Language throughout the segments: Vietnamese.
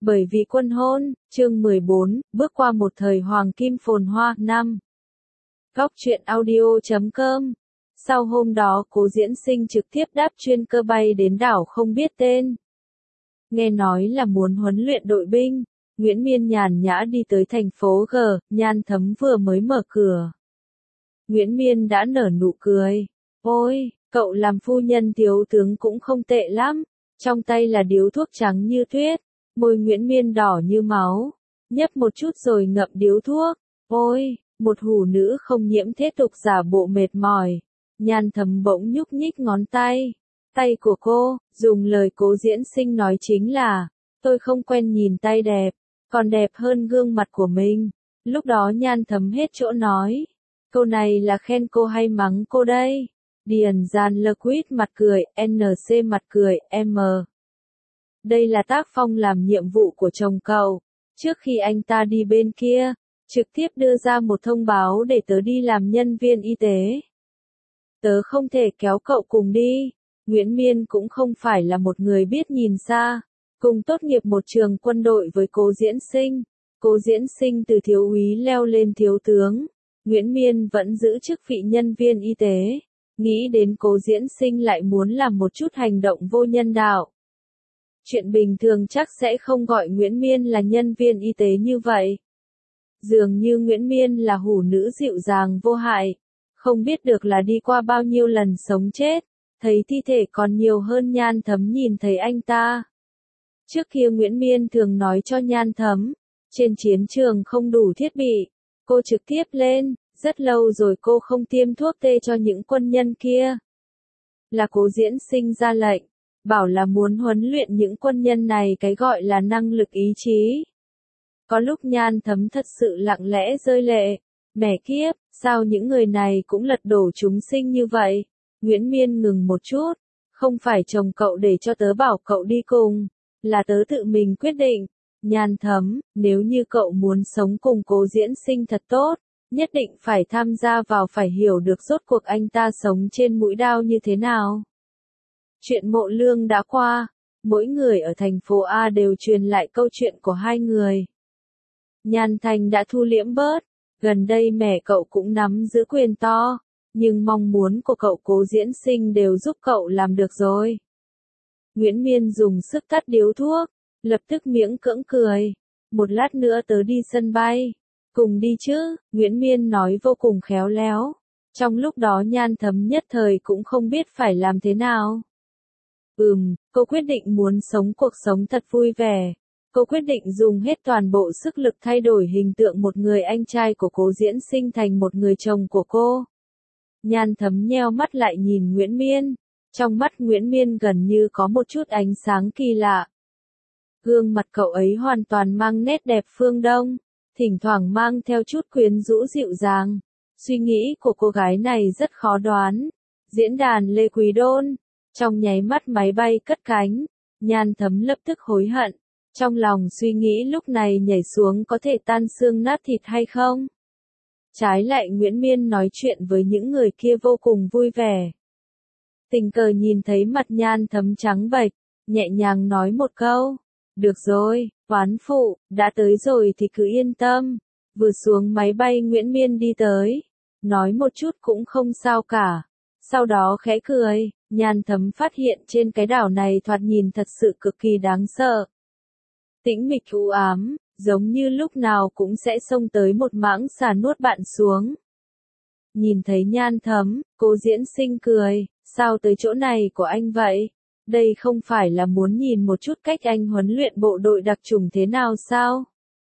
Bởi vì quân hôn, chương 14, bước qua một thời hoàng kim phồn hoa, 5. Góc truyện audio.com. Sau hôm đó Cố Diễn Sinh trực tiếp đáp chuyên cơ bay đến đảo không biết tên. Nghe nói là muốn huấn luyện đội binh, Nguyễn Miên nhàn nhã đi tới thành phố G, Nhan Thấm vừa mới mở cửa. Nguyễn Miên đã nở nụ cười. Ôi, cậu làm phu nhân thiếu tướng cũng không tệ lắm. Trong tay là điếu thuốc trắng như tuyết. Môi Nguyễn Miên đỏ như máu, nhấp một chút rồi ngậm điếu thuốc. Ôi, một hủ nữ không nhiễm thế tục giả bộ mệt mỏi. Nhan Thấm bỗng nhúc nhích ngón tay. Tay của cô, dùng lời Cố Diễn Sinh nói chính là, tôi không quen nhìn tay đẹp, còn đẹp hơn gương mặt của mình. Lúc đó Nhan Thấm hết chỗ nói. Câu này là khen cô hay mắng cô đây? Điền Gian Lơ Quýt mặt cười, NC mặt cười, M. Đây là tác phong làm nhiệm vụ của chồng cậu. Trước khi anh ta đi bên kia, trực tiếp đưa ra một thông báo để tớ đi làm nhân viên y tế. Tớ không thể kéo cậu cùng đi. Nguyễn Miên cũng không phải là một người biết nhìn xa. Cùng tốt nghiệp một trường quân đội với Cố Diễn Sinh. Cố Diễn Sinh từ thiếu úy leo lên thiếu tướng. Nguyễn Miên vẫn giữ chức vị nhân viên y tế. Nghĩ đến Cố Diễn Sinh lại muốn làm một chút hành động vô nhân đạo. Chuyện bình thường chắc sẽ không gọi Nguyễn Miên là nhân viên y tế như vậy. Dường như Nguyễn Miên là hủ nữ dịu dàng vô hại. Không biết được là đi qua bao nhiêu lần sống chết, thấy thi thể còn nhiều hơn Nhan Thấm nhìn thấy anh ta. Trước kia Nguyễn Miên thường nói cho Nhan Thấm, trên chiến trường không đủ thiết bị, cô trực tiếp lên, rất lâu rồi cô không tiêm thuốc tê cho những quân nhân kia. Là Cố Diễn Sinh ra lệnh, bảo là muốn huấn luyện những quân nhân này cái gọi là năng lực ý chí. Có lúc Nhan Thấm thật sự lặng lẽ rơi lệ. Mẹ kiếp, sao những người này cũng lật đổ chúng sinh như vậy? Nguyễn Miên ngừng một chút. Không phải chồng cậu để cho tớ bảo cậu đi cùng. Là tớ tự mình quyết định. Nhan Thấm, nếu như cậu muốn sống cùng Cố Diễn Sinh thật tốt, nhất định phải tham gia vào, phải hiểu được rốt cuộc anh ta sống trên mũi đao như thế nào. Chuyện Mộ Lương đã qua. Mỗi người ở thành phố A đều truyền lại câu chuyện của hai người. Nhan Thành đã thu liễm bớt. Gần đây mẹ cậu cũng nắm giữ quyền to, nhưng mong muốn của cậu Cố Diễn Sinh đều giúp cậu làm được rồi. Nguyễn Miên dùng sức tắt điếu thuốc, lập tức miễn cưỡng cười. Một lát nữa tớ đi sân bay. Cùng đi chứ, Nguyễn Miên nói vô cùng khéo léo. Trong lúc đó Nhan Thấm nhất thời cũng không biết phải làm thế nào. Cô quyết định muốn sống cuộc sống thật vui vẻ. Cô quyết định dùng hết toàn bộ sức lực thay đổi hình tượng một người anh trai của Cố Diễn Sinh thành một người chồng của cô. Nhan Thấm nheo mắt lại nhìn Nguyễn Miên. Trong mắt Nguyễn Miên gần như có một chút ánh sáng kỳ lạ. Gương mặt cậu ấy hoàn toàn mang nét đẹp phương Đông, thỉnh thoảng mang theo chút quyến rũ dịu dàng. Suy nghĩ của cô gái này rất khó đoán. Diễn đàn Lê Quý Đôn. Trong nháy mắt máy bay cất cánh, Nhan Thấm lập tức hối hận. Trong lòng suy nghĩ lúc này nhảy xuống có thể tan xương nát thịt hay không? Trái lại Nguyễn Miên nói chuyện với những người kia vô cùng vui vẻ. Tình cờ nhìn thấy mặt Nhan Thấm trắng bệch, nhẹ nhàng nói một câu. Được rồi, oán phụ, đã tới rồi thì cứ yên tâm. Vừa xuống máy bay Nguyễn Miên đi tới. Nói một chút cũng không sao cả. Sau đó khẽ cười, Nhan Thấm phát hiện trên cái đảo này thoạt nhìn thật sự cực kỳ đáng sợ. Tĩnh mịch u ám, giống như lúc nào cũng sẽ xông tới một mãng xà nuốt bạn xuống. Nhìn thấy Nhan Thấm, Cố Diễn Sinh cười, sao tới chỗ này của anh vậy? Đây không phải là muốn nhìn một chút cách anh huấn luyện bộ đội đặc chủng thế nào sao?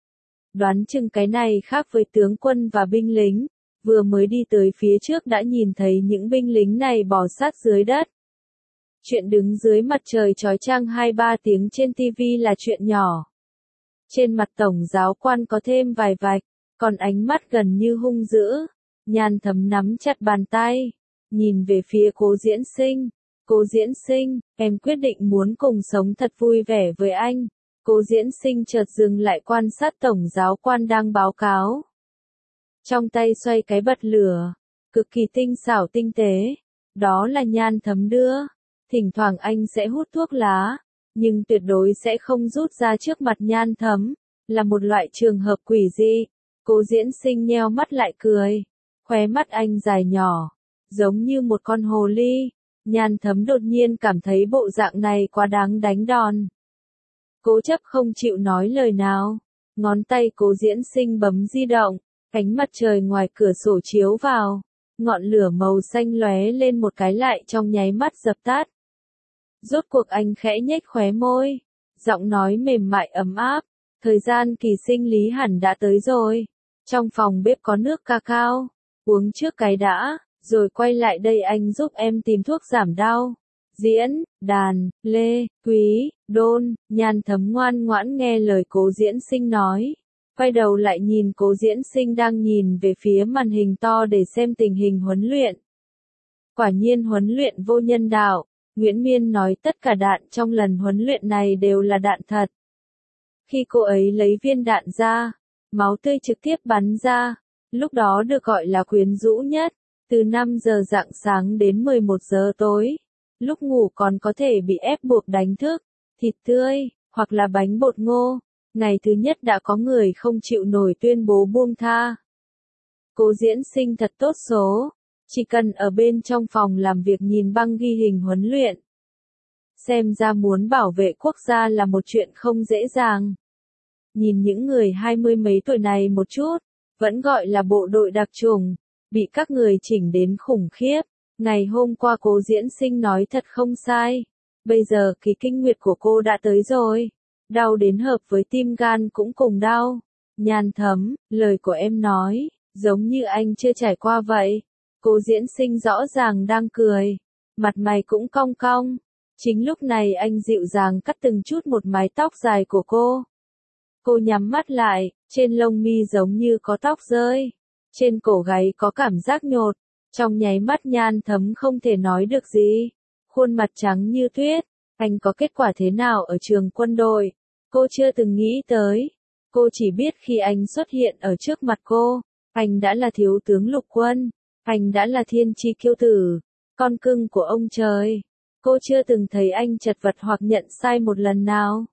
Đoán chừng cái này khác với tướng quân và binh lính, vừa mới đi tới phía trước đã nhìn thấy những binh lính này bò sát dưới đất. Chuyện đứng dưới mặt trời chói chang 2-3 tiếng trên TV là chuyện nhỏ. Trên mặt tổng giáo quan có thêm vài vạch, còn ánh mắt gần như hung dữ. Nhan Thấm nắm chặt bàn tay, nhìn về phía Cố Diễn Sinh. Cố Diễn Sinh, em quyết định muốn cùng sống thật vui vẻ với anh. Cố Diễn Sinh chợt dừng lại quan sát tổng giáo quan đang báo cáo. Trong tay xoay cái bật lửa, cực kỳ tinh xảo tinh tế. Đó là Nhan Thấm đưa. Thỉnh thoảng anh sẽ hút thuốc lá, nhưng tuyệt đối sẽ không rút ra trước mặt Nhan Thấm, là một loại trường hợp quỷ dị. Cố Diễn Sinh nheo mắt lại cười, khóe mắt anh dài nhỏ, giống như một con hồ ly. Nhan Thấm đột nhiên cảm thấy bộ dạng này quá đáng đánh đòn. Cố chấp không chịu nói lời nào, ngón tay Cố Diễn Sinh bấm di động, ánh mặt trời ngoài cửa sổ chiếu vào, ngọn lửa màu xanh lóe lên một cái lại trong nháy mắt dập tắt. Rốt cuộc anh khẽ nhếch khóe môi, giọng nói mềm mại ấm áp, thời gian kỳ sinh lý hẳn đã tới rồi. Trong phòng bếp có nước cacao, uống trước cái đã, rồi quay lại đây anh giúp em tìm thuốc giảm đau. Diễn, Đàn, Lê, Quý, Đôn, Nhan Thấm ngoan ngoãn nghe lời Cố Diễn Sinh nói. Quay đầu lại nhìn Cố Diễn Sinh đang nhìn về phía màn hình to để xem tình hình huấn luyện. Quả nhiên huấn luyện vô nhân đạo, Nguyễn Miên nói tất cả đạn trong lần huấn luyện này đều là đạn thật. Khi cô ấy lấy viên đạn ra, máu tươi trực tiếp bắn ra, lúc đó được gọi là quyến rũ nhất, từ 5 giờ rạng sáng đến 11 giờ tối. Lúc ngủ còn có thể bị ép buộc đánh thức, thịt tươi, hoặc là bánh bột ngô. Ngày thứ nhất đã có người không chịu nổi tuyên bố buông tha. Cố Diễn Sinh thật tốt số, chỉ cần ở bên trong phòng làm việc nhìn băng ghi hình huấn luyện. Xem ra muốn bảo vệ quốc gia là một chuyện không dễ dàng. Nhìn những người 20 mấy tuổi này một chút, vẫn gọi là bộ đội đặc chủng, bị các người chỉnh đến khủng khiếp. Ngày hôm qua Cố Diễn Sinh nói thật không sai. Bây giờ kỳ kinh nguyệt của cô đã tới rồi. Đau đến hợp với tim gan cũng cùng đau. Nhan Thấm, lời của em nói, giống như anh chưa trải qua vậy. Cố Diễn Sinh rõ ràng đang cười. Mặt mày cũng cong cong. Chính lúc này anh dịu dàng cắt từng chút một mái tóc dài của cô. Cô nhắm mắt lại, trên lông mi giống như có tóc rơi. Trên cổ gáy có cảm giác nhột. Trong nháy mắt Nhan Thấm không thể nói được gì. Khuôn mặt trắng như tuyết. Anh có kết quả thế nào ở trường quân đội? Cô chưa từng nghĩ tới. Cô chỉ biết khi anh xuất hiện ở trước mặt cô, anh đã là thiếu tướng lục quân. Anh đã là thiên chi kiêu tử, con cưng của ông trời. Cô chưa từng thấy anh chật vật hoặc nhận sai một lần nào.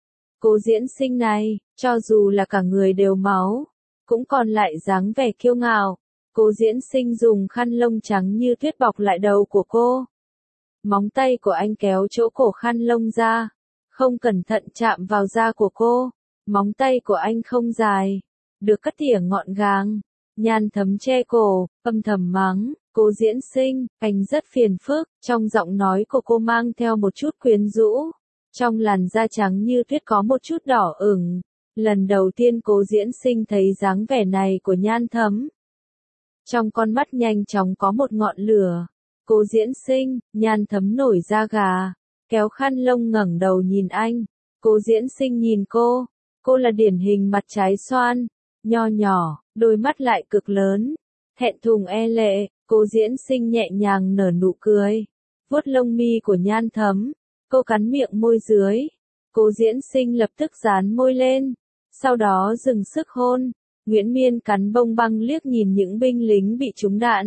Cố Diễn Sinh này, cho dù là cả người đều máu, cũng còn lại dáng vẻ kiêu ngạo. Cố Diễn Sinh dùng khăn lông trắng như tuyết bọc lại đầu của cô. Móng tay của anh kéo chỗ cổ khăn lông ra, không cẩn thận chạm vào da của cô. Móng tay của anh không dài, được cắt tỉa gọn gàng. Nhan Thấm che cổ, âm thầm mắng, Cố Diễn Sinh, anh rất phiền phức. Trong giọng nói của cô mang theo một chút quyến rũ. Trong làn da trắng như tuyết có một chút đỏ ửng. Lần đầu tiên Cố Diễn Sinh thấy dáng vẻ này của Nhan Thấm. Trong con mắt nhanh chóng có một ngọn lửa. Cố Diễn Sinh, Nhan Thấm nổi da gà, kéo khăn lông ngẩng đầu nhìn anh. Cố Diễn Sinh nhìn cô là điển hình mặt trái xoan, nho nhỏ, đôi mắt lại cực lớn, thẹn thùng e lệ. Cố Diễn Sinh nhẹ nhàng nở nụ cười, vuốt lông mi của Nhan Thấm, cô cắn miệng môi dưới. Cố Diễn Sinh lập tức dán môi lên, sau đó dừng sức hôn. Nguyễn Miên cắn bông băng liếc nhìn những binh lính bị trúng đạn.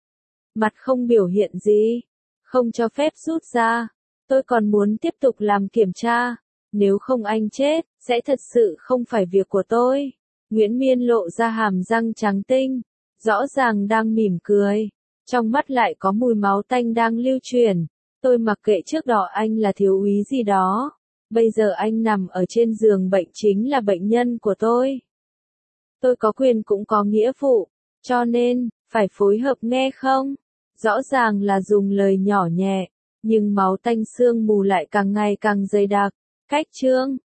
Mặt không biểu hiện gì, không cho phép rút ra. Tôi còn muốn tiếp tục làm kiểm tra, nếu không anh chết, sẽ thật sự không phải việc của tôi. Nguyễn Miên lộ ra hàm răng trắng tinh, rõ ràng đang mỉm cười, trong mắt lại có mùi máu tanh đang lưu truyền. Tôi mặc kệ trước đó anh là thiếu úy gì đó, bây giờ anh nằm ở trên giường bệnh chính là bệnh nhân của tôi. Tôi có quyền cũng có nghĩa vụ, cho nên, phải phối hợp nghe không? Rõ ràng là dùng lời nhỏ nhẹ, nhưng máu tanh sương mù lại càng ngày càng dày đặc. Cách chương